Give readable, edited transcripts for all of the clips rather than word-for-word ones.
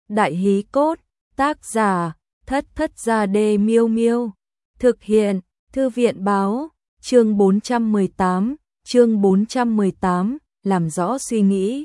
Đại hí cốt, tác giả, Thất Thất Gia Đê Miêu Miêu. Thực hiện, Thư viện báo, chương 418, làm rõ suy nghĩ.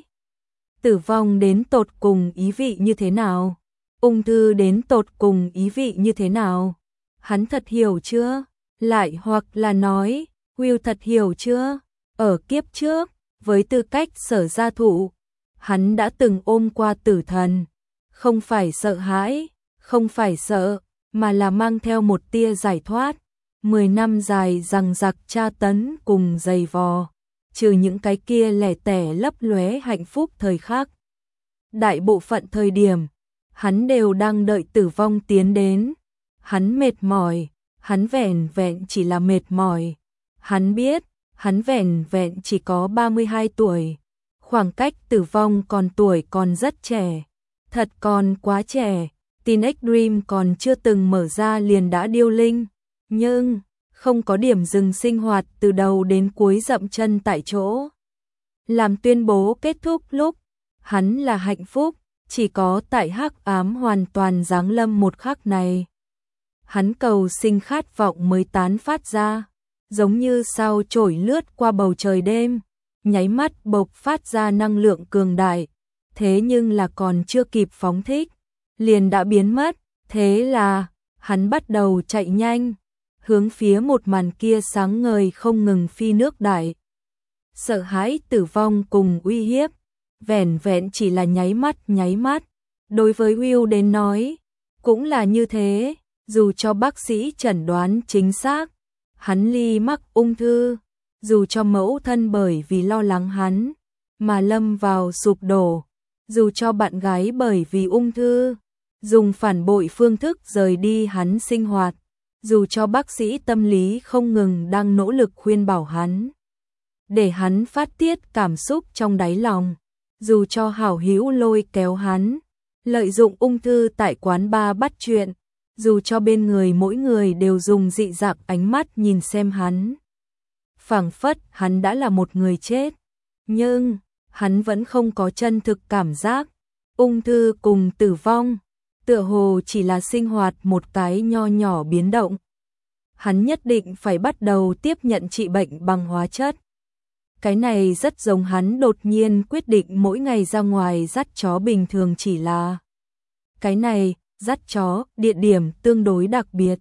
Tử vong đến tột cùng ý vị như thế nào? Ung thư đến tột cùng ý vị như thế nào? Hắn thật hiểu chưa? Lại hoặc là nói, Will thật hiểu chưa? Ở kiếp trước, với tư cách Sở gia thụ, hắn đã từng ôm qua tử thần. Không phải sợ hãi, không phải sợ, mà là mang theo một tia giải thoát. 10 năm dài giằng giặc tra tấn cùng dày vò, trừ những cái kia lẻ tẻ lấp lóe hạnh phúc thời khắc. Đại bộ phận thời điểm, hắn đều đang đợi tử vong tiến đến. Hắn mệt mỏi, hắn vẻn vẹn chỉ là mệt mỏi. Hắn biết, hắn vẻn vẹn chỉ có 32 tuổi. Khoảng cách tử vong còn tuổi còn rất trẻ. Thật còn quá trẻ, Teenage Dream còn chưa từng mở ra liền đã điêu linh. Nhưng, không có điểm dừng sinh hoạt từ đầu đến cuối dậm chân tại chỗ. Làm tuyên bố kết thúc lúc, hắn là hạnh phúc, chỉ có tại hắc ám hoàn toàn giáng lâm một khắc này. Hắn cầu sinh khát vọng mới tán phát ra, giống như sao chổi lướt qua bầu trời đêm, nháy mắt bộc phát ra năng lượng cường đại. Thế nhưng là còn chưa kịp phóng thích, liền đã biến mất. Thế là, hắn bắt đầu chạy nhanh, hướng phía một màn kia sáng ngời không ngừng phi nước đại. Sợ hãi tử vong cùng uy hiếp, vẻn vẹn chỉ là nháy mắt. Đối với Will đến nói, cũng là như thế, dù cho bác sĩ chẩn đoán chính xác, hắn ly mắc ung thư, dù cho mẫu thân bởi vì lo lắng hắn, mà lâm vào sụp đổ. Dù cho bạn gái bởi vì ung thư, dùng phản bội phương thức rời đi hắn sinh hoạt, dù cho bác sĩ tâm lý không ngừng đang nỗ lực khuyên bảo hắn, để hắn phát tiết cảm xúc trong đáy lòng, dù cho hảo hữu lôi kéo hắn, lợi dụng ung thư tại quán bar bắt chuyện, dù cho bên người mỗi người đều dùng dị dạng ánh mắt nhìn xem hắn. Phảng phất hắn đã là một người chết, nhưng hắn vẫn không có chân thực cảm giác. Ung thư cùng tử vong, tựa hồ chỉ là sinh hoạt một cái nho nhỏ biến động. Hắn nhất định phải bắt đầu tiếp nhận trị bệnh bằng hóa chất. Cái này rất giống hắn đột nhiên quyết định mỗi ngày ra ngoài dắt chó bình thường, chỉ là cái này, dắt chó, địa điểm tương đối đặc biệt.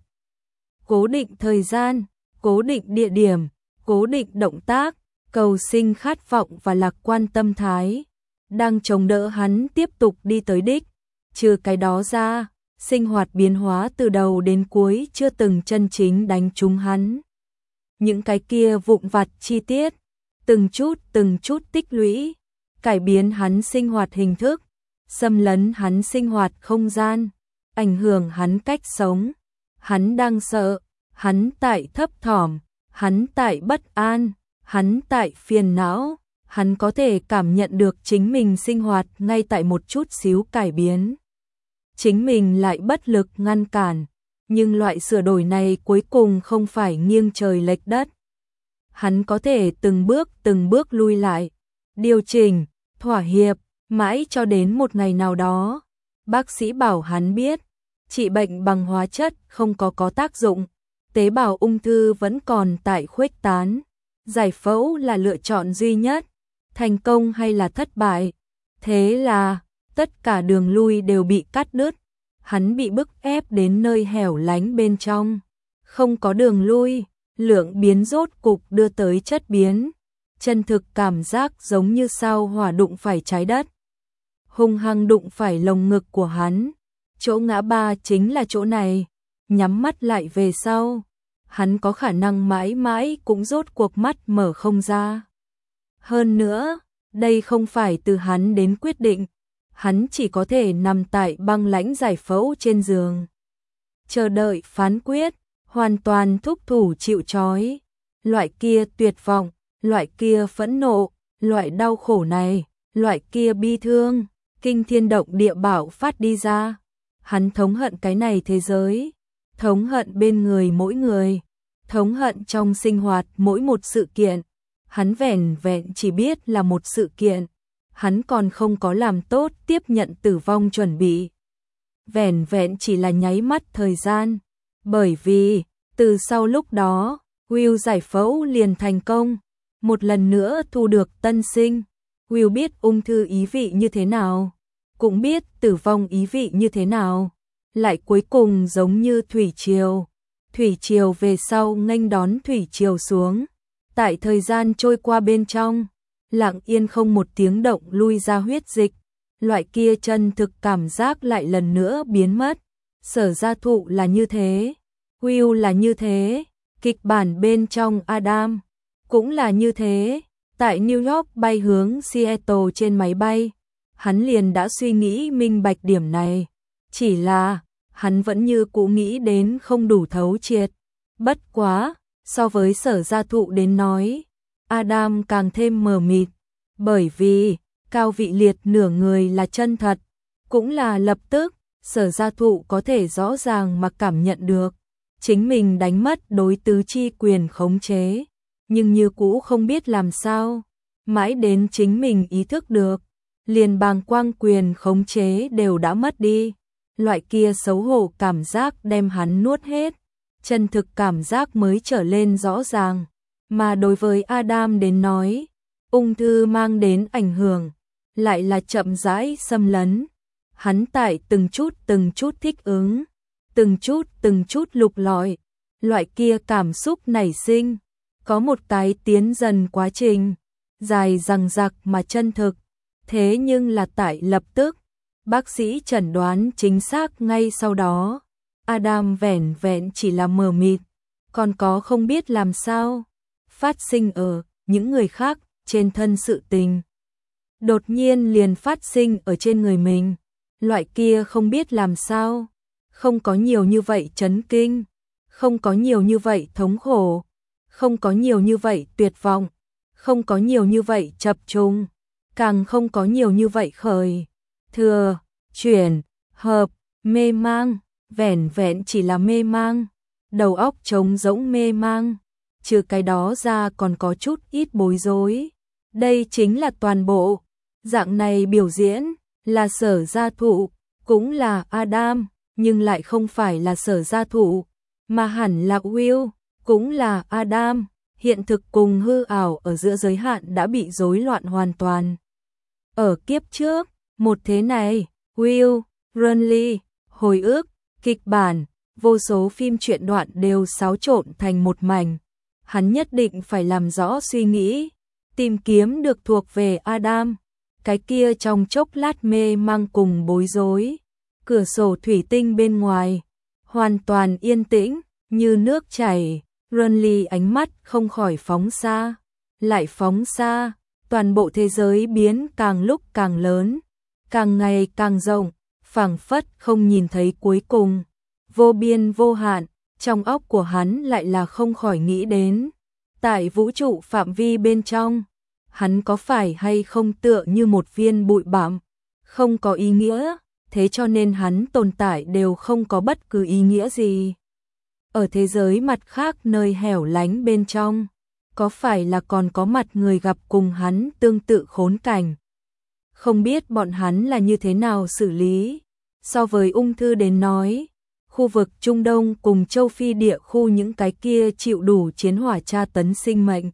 Cố định thời gian, cố định địa điểm, cố định động tác, cầu sinh khát vọng và lạc quan tâm thái, đang chống đỡ hắn tiếp tục đi tới đích. Trừ cái đó ra, sinh hoạt biến hóa từ đầu đến cuối chưa từng chân chính đánh trúng hắn. Những cái kia vụn vặt chi tiết, từng chút tích lũy, cải biến hắn sinh hoạt hình thức, xâm lấn hắn sinh hoạt không gian, ảnh hưởng hắn cách sống. Hắn đang sợ, hắn tại thấp thỏm, hắn tại bất an, hắn tại phiền não, hắn có thể cảm nhận được chính mình sinh hoạt ngay tại một chút xíu cải biến. Chính mình lại bất lực ngăn cản, nhưng loại sửa đổi này cuối cùng không phải nghiêng trời lệch đất. Hắn có thể từng bước lui lại, điều chỉnh, thỏa hiệp, mãi cho đến một ngày nào đó. Bác sĩ bảo hắn biết, trị bệnh bằng hóa chất không có tác dụng, tế bào ung thư vẫn còn tại khuếch tán. Giải phẫu là lựa chọn duy nhất, thành công hay là thất bại. Thế là, tất cả đường lui đều bị cắt đứt, hắn bị bức ép đến nơi hẻo lánh bên trong. Không có đường lui, lượng biến rốt cục đưa tới chất biến. Chân thực cảm giác giống như sao hỏa đụng phải trái đất, hung hăng đụng phải lồng ngực của hắn. Chỗ ngã ba chính là chỗ này, nhắm mắt lại về sau, hắn có khả năng mãi mãi cũng rốt cuộc mắt mở không ra. Hơn nữa, đây không phải từ hắn đến quyết định, hắn chỉ có thể nằm tại băng lãnh giải phẫu trên giường, chờ đợi phán quyết, hoàn toàn thúc thủ chịu trói. Loại kia tuyệt vọng, loại kia phẫn nộ, loại đau khổ này, loại kia bi thương, kinh thiên động địa bạo phát đi ra. Hắn thống hận cái này thế giới, thống hận bên người mỗi người, thống hận trong sinh hoạt mỗi một sự kiện. Hắn vẻn vẹn chỉ biết là một sự kiện, hắn còn không có làm tốt tiếp nhận tử vong chuẩn bị. vẻn vẹn chỉ là nháy mắt thời gian. Bởi vì, từ sau lúc đó, Will giải phẫu liền thành công, một lần nữa thu được tân sinh. Will biết ung thư ý vị như thế nào, cũng biết tử vong ý vị như thế nào, lại cuối cùng giống như thủy triều. Thủy triều về sau nghênh đón thủy triều xuống, tại thời gian trôi qua bên trong, lặng yên không một tiếng động lui ra huyết dịch, loại kia chân thực cảm giác lại lần nữa biến mất. Sở Gia Thụ là như thế, Will là như thế, kịch bản bên trong Adam cũng là như thế. Tại New York bay hướng Seattle trên máy bay, hắn liền đã suy nghĩ minh bạch điểm này, chỉ là hắn vẫn như cũ nghĩ đến không đủ thấu triệt. Bất quá, so với Sở Gia Thụ đến nói, Adam càng thêm mờ mịt, bởi vì Cao Vị Liệt nửa người là chân thật, cũng là lập tức, Sở Gia Thụ có thể rõ ràng mà cảm nhận được chính mình đánh mất đối tứ chi quyền khống chế, nhưng như cũ không biết làm sao, mãi đến chính mình ý thức được, liền bàng quang quyền khống chế đều đã mất đi. Loại kia xấu hổ cảm giác đem hắn nuốt hết, chân thực cảm giác mới trở lên rõ ràng. Mà đối với Adam đến nói, ung thư mang đến ảnh hưởng, lại là chậm rãi xâm lấn. Hắn tại từng chút thích ứng, từng chút lục lọi, loại kia cảm xúc nảy sinh, có một cái tiến dần quá trình, dài dằng dặc mà chân thực. Thế nhưng là tại lập tức, bác sĩ chẩn đoán chính xác ngay sau đó, Adam vẻn vẹn chỉ là mờ mịt, còn có không biết làm sao, phát sinh ở những người khác trên thân sự tình. Đột nhiên liền phát sinh ở trên người mình, loại kia không biết làm sao, không có nhiều như vậy chấn kinh, không có nhiều như vậy thống khổ, không có nhiều như vậy tuyệt vọng, không có nhiều như vậy chập trùng, càng không có nhiều như vậy khởi, thừa, chuyển, hợp, mê mang, vẻn vẹn chỉ là mê mang, đầu óc trống rỗng mê mang, trừ cái đó ra còn có chút ít bối rối. Đây chính là toàn bộ, dạng này biểu diễn, là Sở Gia Thụ, cũng là Adam, nhưng lại không phải là Sở Gia Thụ, mà hẳn là Will, cũng là Adam, hiện thực cùng hư ảo ở giữa giới hạn đã bị rối loạn hoàn toàn. Ở kiếp trước, một thế này, Will, Runley, hồi ức, kịch bản, vô số phim truyện đoạn đều xáo trộn thành một mảnh. Hắn nhất định phải làm rõ suy nghĩ, tìm kiếm được thuộc về Adam, cái kia trong chốc lát mê mang cùng bối rối. Cửa sổ thủy tinh bên ngoài, hoàn toàn yên tĩnh, như nước chảy, Runley ánh mắt không khỏi phóng xa, lại phóng xa, toàn bộ thế giới biến càng lúc càng lớn, càng ngày càng rộng, phảng phất không nhìn thấy cuối cùng, vô biên vô hạn, trong óc của hắn lại là không khỏi nghĩ đến, tại vũ trụ phạm vi bên trong, hắn có phải hay không tựa như một viên bụi bặm, không có ý nghĩa, thế cho nên hắn tồn tại đều không có bất cứ ý nghĩa gì. Ở thế giới mặt khác nơi hẻo lánh bên trong, có phải là còn có mặt người gặp cùng hắn tương tự khốn cảnh? Không biết bọn hắn là như thế nào xử lý. So với ung thư đến nói, khu vực Trung Đông cùng châu Phi địa khu những cái kia chịu đủ chiến hỏa tra tấn sinh mệnh,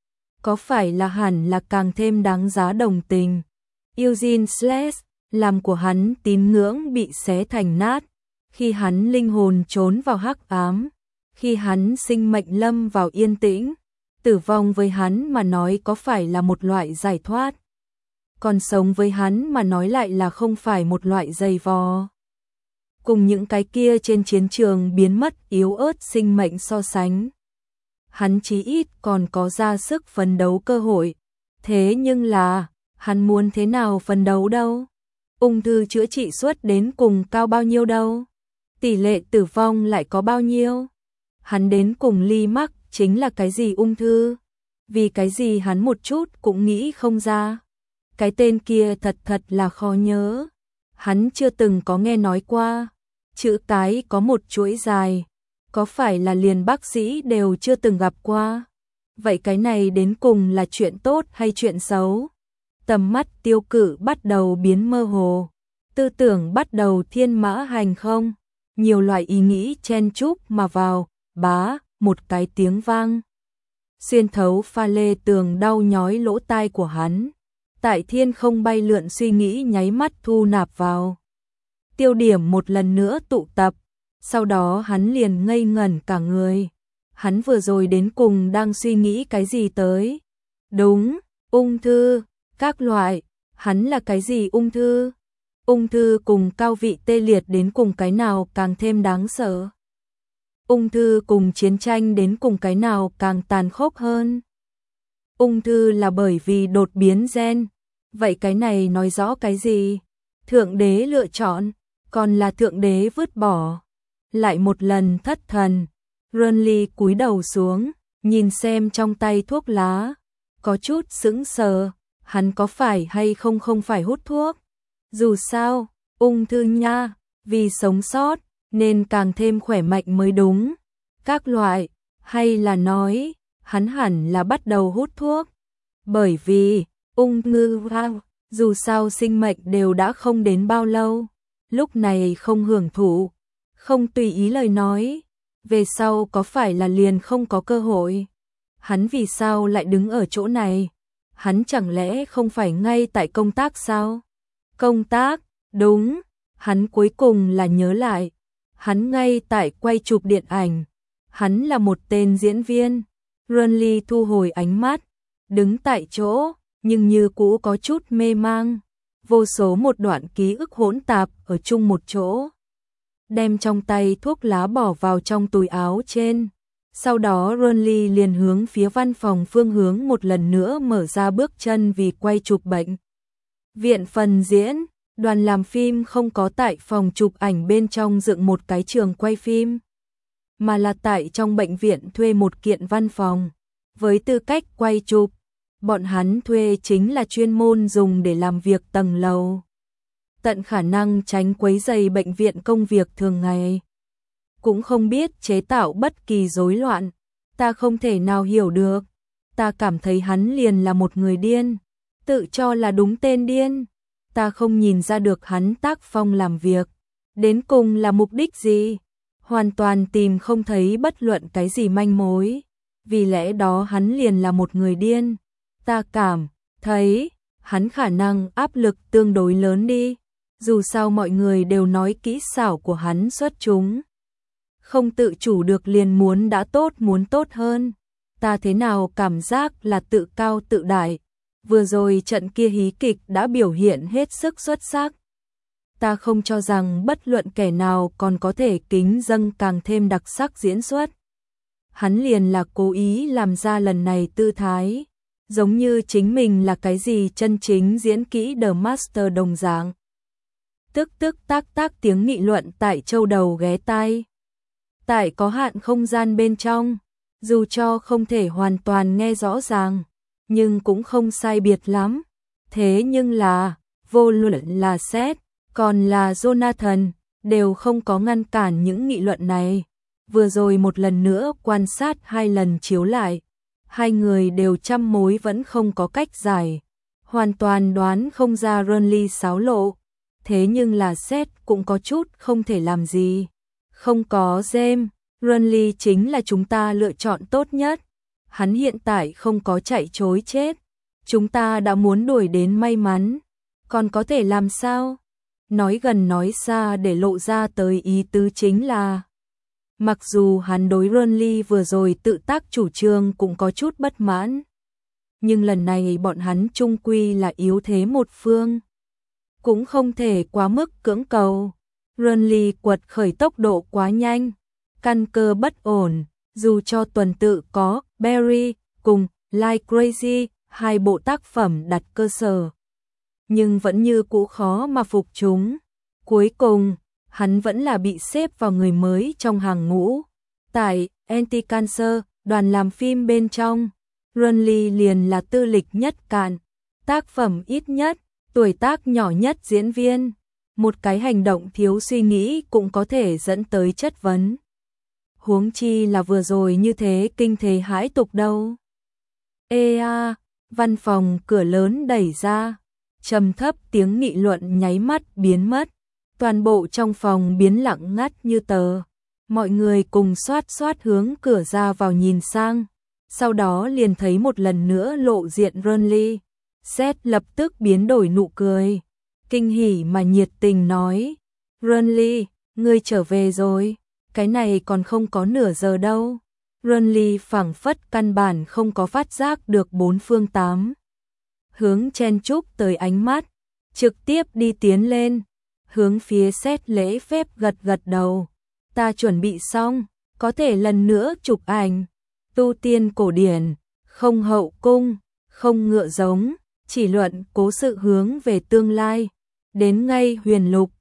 có phải là hẳn là càng thêm đáng giá đồng tình. Eugene Sless, làm của hắn tín ngưỡng bị xé thành nát, khi hắn linh hồn trốn vào hắc ám, khi hắn sinh mệnh lâm vào yên tĩnh, tử vong với hắn mà nói có phải là một loại giải thoát, còn sống với hắn mà nói lại là không phải một loại dày vò. Cùng những cái kia trên chiến trường biến mất yếu ớt sinh mệnh so sánh, hắn chí ít còn có ra sức phấn đấu cơ hội. Thế nhưng là, hắn muốn thế nào phấn đấu đâu? Ung thư chữa trị suất đến cùng cao bao nhiêu đâu? Tỷ lệ tử vong lại có bao nhiêu? Hắn đến cùng ly mắc chính là cái gì ung thư? Vì cái gì hắn một chút cũng nghĩ không ra? Cái tên kia thật là khó nhớ. Hắn chưa từng có nghe nói qua. Chữ cái có một chuỗi dài. Có phải là liền bác sĩ đều chưa từng gặp qua? Vậy cái này đến cùng là chuyện tốt hay chuyện xấu? Tầm mắt Tiêu Cự bắt đầu biến mơ hồ. Tư tưởng bắt đầu thiên mã hành không, nhiều loại ý nghĩ chen chúc mà vào, bá, một cái tiếng vang. Xuyên thấu pha lê tường đau nhói lỗ tai của hắn. Tại thiên không bay lượn suy nghĩ nháy mắt thu nạp vào. Tiêu điểm một lần nữa tụ tập, sau đó hắn liền ngây ngẩn cả người. Hắn vừa rồi đến cùng đang suy nghĩ cái gì tới? Đúng, ung thư, các loại, hắn là cái gì ung thư? Ung thư cùng cao vị tê liệt đến cùng cái nào càng thêm đáng sợ? Ung thư cùng chiến tranh đến cùng cái nào càng tàn khốc hơn? Ung thư là bởi vì đột biến gen, vậy cái này nói rõ cái gì? Thượng đế lựa chọn, còn là thượng đế vứt bỏ? Lại một lần thất thần, Renly cúi đầu xuống, nhìn xem trong tay thuốc lá, có chút sững sờ, hắn có phải hay không phải hút thuốc? Dù sao, ung thư nha, vì sống sót, nên càng thêm khỏe mạnh mới đúng. Các loại, hay là nói, hắn hẳn là bắt đầu hút thuốc. Bởi vì, ung thư, dù sao sinh mệnh đều đã không đến bao lâu, lúc này không hưởng thụ, không tùy ý lời nói, về sau có phải là liền không có cơ hội? Hắn vì sao lại đứng ở chỗ này? Hắn chẳng lẽ không phải ngay tại công tác sao? Công tác, đúng, hắn cuối cùng là nhớ lại, hắn ngay tại quay chụp điện ảnh, hắn là một tên diễn viên. Renly thu hồi ánh mắt, đứng tại chỗ, nhưng như cũ có chút mê mang, vô số một đoạn ký ức hỗn tạp ở chung một chỗ. Đem trong tay thuốc lá bỏ vào trong túi áo trên. Sau đó Renly liền hướng phía văn phòng phương hướng một lần nữa mở ra bước chân vì quay chụp bệnh viện phần diễn. Đoàn làm phim không có tại phòng chụp ảnh bên trong dựng một cái trường quay phim, mà là tại trong bệnh viện thuê một kiện văn phòng. Với tư cách quay chụp, bọn hắn thuê chính là chuyên môn dùng để làm việc tầng lầu, tận khả năng tránh quấy rầy bệnh viện công việc thường ngày. Cũng không biết chế tạo bất kỳ rối loạn, ta không thể nào hiểu được. Ta cảm thấy hắn liền là một người điên, tự cho là đúng tên điên. Ta không nhìn ra được hắn tác phong làm việc, đến cùng là mục đích gì, hoàn toàn tìm không thấy bất luận cái gì manh mối, vì lẽ đó hắn liền là một người điên. Ta cảm thấy, hắn khả năng áp lực tương đối lớn đi, dù sao mọi người đều nói kỹ xảo của hắn xuất chúng. Không tự chủ được liền muốn đã tốt muốn tốt hơn, ta thế nào cảm giác là tự cao tự đại. Vừa rồi trận kia hí kịch đã biểu hiện hết sức xuất sắc. Ta không cho rằng bất luận kẻ nào còn có thể kính dâng càng thêm đặc sắc diễn xuất. Hắn liền là cố ý làm ra lần này tư thái, giống như chính mình là cái gì chân chính diễn kỹ The Master đồng dạng. Tức tức tác tác tiếng nghị luận tại châu đầu ghé tai. Tại có hạn không gian bên trong, dù cho không thể hoàn toàn nghe rõ ràng, nhưng cũng không sai biệt lắm. Thế nhưng là, vô luận là Seth, còn là Jonathan, đều không có ngăn cản những nghị luận này. Vừa rồi một lần nữa quan sát 2 lần chiếu lại, hai người đều trăm mối vẫn không có cách giải, hoàn toàn đoán không ra Renly xáo lộ. Thế nhưng là Seth cũng có chút không thể làm gì. Không có James, Renly chính là chúng ta lựa chọn tốt nhất. Hắn hiện tại không có chạy chối chết, chúng ta đã muốn đuổi đến may mắn, còn có thể làm sao? Nói gần nói xa để lộ ra tới ý tứ chính là, mặc dù hắn đối Renly vừa rồi tự tác chủ trương cũng có chút bất mãn, nhưng lần này bọn hắn chung quy là yếu thế một phương, cũng không thể quá mức cưỡng cầu. Renly quật khởi tốc độ quá nhanh, căn cơ bất ổn. Dù cho tuần tự có Barry cùng Like Crazy, 2 bộ tác phẩm đặt cơ sở, nhưng vẫn như cũ khó mà phục chúng. Cuối cùng, hắn vẫn là bị xếp vào người mới trong hàng ngũ. Tại Anti-Cancer, đoàn làm phim bên trong, Renly liền là tư lịch nhất cạn, tác phẩm ít nhất, tuổi tác nhỏ nhất diễn viên. Một cái hành động thiếu suy nghĩ cũng có thể dẫn tới chất vấn. Huống chi là vừa rồi như thế kinh thế hãi tục đâu. Ê a, văn phòng cửa lớn đẩy ra. trầm thấp tiếng nghị luận nháy mắt biến mất. Toàn bộ trong phòng biến lặng ngắt như tờ. Mọi người cùng xoát xoát hướng cửa ra vào nhìn sang. Sau đó liền thấy một lần nữa lộ diện Renly. Seth lập tức biến đổi nụ cười. Kinh hỉ mà nhiệt tình nói. Renly, ngươi trở về rồi. Cái này còn không có nửa giờ đâu. Renly phảng phất căn bản không có phát giác được bốn phương tám hướng chen chúc tới ánh mắt. Trực tiếp đi tiến lên. Hướng phía Seth lễ phép gật gật đầu. Ta chuẩn bị xong, có thể lần nữa chụp ảnh. Tu tiên cổ điển, không hậu cung, không ngựa giống, chỉ luận cố sự hướng về tương lai. Đến ngay huyền lục,